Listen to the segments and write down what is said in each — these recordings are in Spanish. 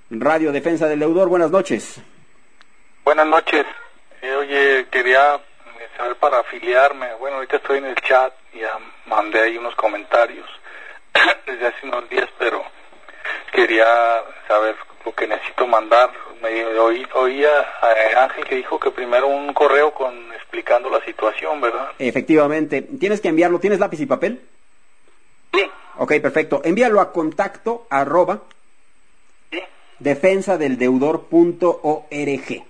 Radio Defensa del Deudor, buenas noches. Buenas noches. Oye, quería saber para afiliarme. Bueno, ahorita estoy en el chat, ya mandé ahí unos comentarios desde hace unos días, pero quería saber lo que necesito mandar. Oí a Ángel que dijo que primero un correo explicando la situación, ¿verdad? Efectivamente. Tienes que enviarlo. ¿Tienes lápiz y papel? Sí. Ok, perfecto. Envíalo a contacto @ Sí. defensadeldeudor.org. Sí,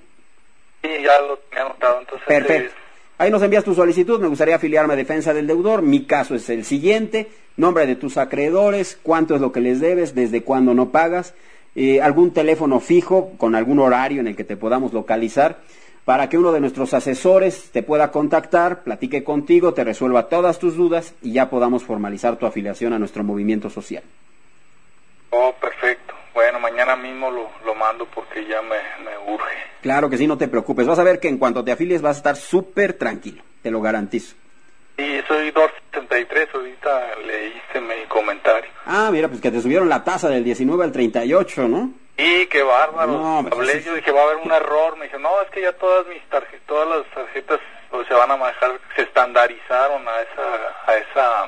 ya lo tenía anotado. Entonces, perfecto. Ahí nos envías tu solicitud. Me gustaría afiliarme a Defensa del Deudor. Mi caso es el siguiente: nombre de tus acreedores, cuánto es lo que les debes, desde cuándo no pagas, algún teléfono fijo con algún horario en el que te podamos localizar, para que uno de nuestros asesores te pueda contactar, platique contigo, te resuelva todas tus dudas y ya podamos formalizar tu afiliación a nuestro movimiento social. Oh, perfecto. Bueno, mañana mismo lo mando porque ya me urge. Claro que sí, no te preocupes. Vas a ver que en cuanto te afilies vas a estar súper tranquilo, te lo garantizo. Sí, soy 263, ahorita leíste mi comentario. Ah, mira, pues que te subieron la tasa del 19 al 38, ¿no? Sí, qué bárbaro. No, pues hablé, yo dije, va a haber un error. Me dijo, no, es que ya todas las tarjetas se van a manejar, se estandarizaron a esa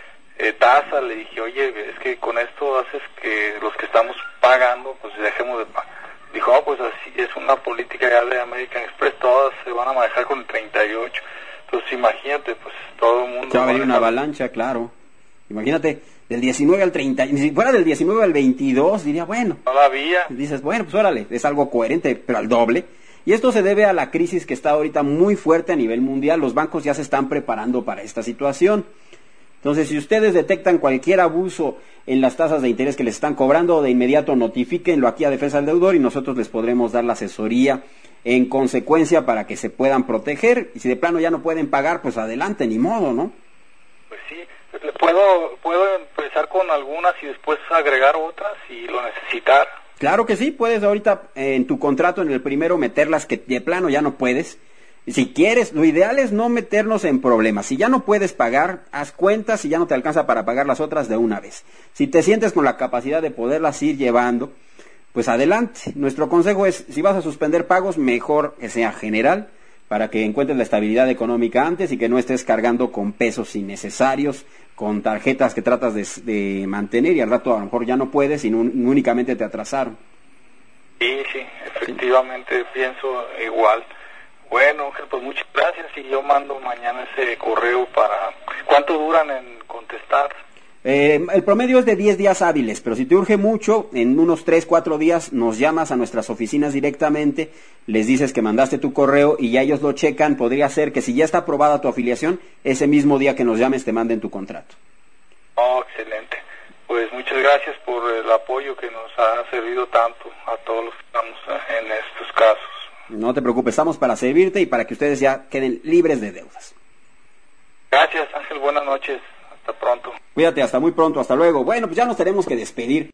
tasa. Le dije, oye, es que con esto haces que los que estamos pagando, pues dejemos de pagar. Dijo, pues así es una política ya de American Express, todas se van a manejar con el 38. Entonces imagínate, pues todo el mundo... Se va a venir una avalancha, claro. Imagínate, del 19 al 30, si fuera del 19 al 22, diría, bueno. Todavía. Dices, bueno, pues órale, es algo coherente, pero al doble. Y esto se debe a la crisis que está ahorita muy fuerte a nivel mundial. Los bancos ya se están preparando para esta situación. Entonces, si ustedes detectan cualquier abuso en las tasas de interés que les están cobrando, de inmediato notifíquenlo aquí a Defensa del Deudor y nosotros les podremos dar la asesoría en consecuencia para que se puedan proteger. Y si de plano ya no pueden pagar, pues adelante, ni modo, ¿no? Pues sí, puedo empezar con algunas y después agregar otras si lo necesitar. Claro que sí, puedes ahorita en tu contrato en el primero meter las que de plano ya no puedes. Si quieres, lo ideal es no meternos en problemas. Si ya no puedes pagar, haz cuentas. Si ya no te alcanza para pagar las otras, de una vez. Si te sientes con la capacidad de poderlas ir llevando, pues adelante. Nuestro consejo es, si vas a suspender pagos, mejor que sea general, para que encuentres la estabilidad económica antes y que no estés cargando con pesos innecesarios, con tarjetas que tratas de mantener y al rato a lo mejor ya no puedes y únicamente te atrasaron. Sí, efectivamente pienso igual. Bueno, Ángel, pues muchas gracias y yo mando mañana ese correo para... ¿Cuánto duran en contestar? El promedio es de 10 días hábiles, pero si te urge mucho, en unos 3, 4 días nos llamas a nuestras oficinas directamente, les dices que mandaste tu correo y ya ellos lo checan. Podría ser que si ya está aprobada tu afiliación, ese mismo día que nos llames te manden tu contrato. Oh, excelente. Pues muchas gracias por el apoyo que nos ha servido tanto a todos los que estamos en estos casos. No te preocupes, estamos para servirte y para que ustedes ya queden libres de deudas. Gracias, Ángel, buenas noches. Hasta pronto. Cuídate, hasta muy pronto, hasta luego. Bueno, pues ya nos tenemos que despedir.